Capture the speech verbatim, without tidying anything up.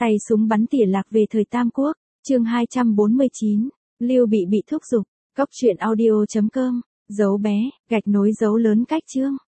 Tay súng bắn tỉa lạc về thời Tam Quốc, chương hai trăm bốn mươi chín, Lưu Bị bị thúc giục, cốc truyện audio chấm com, dấu bé, gạch nối dấu lớn cách chương.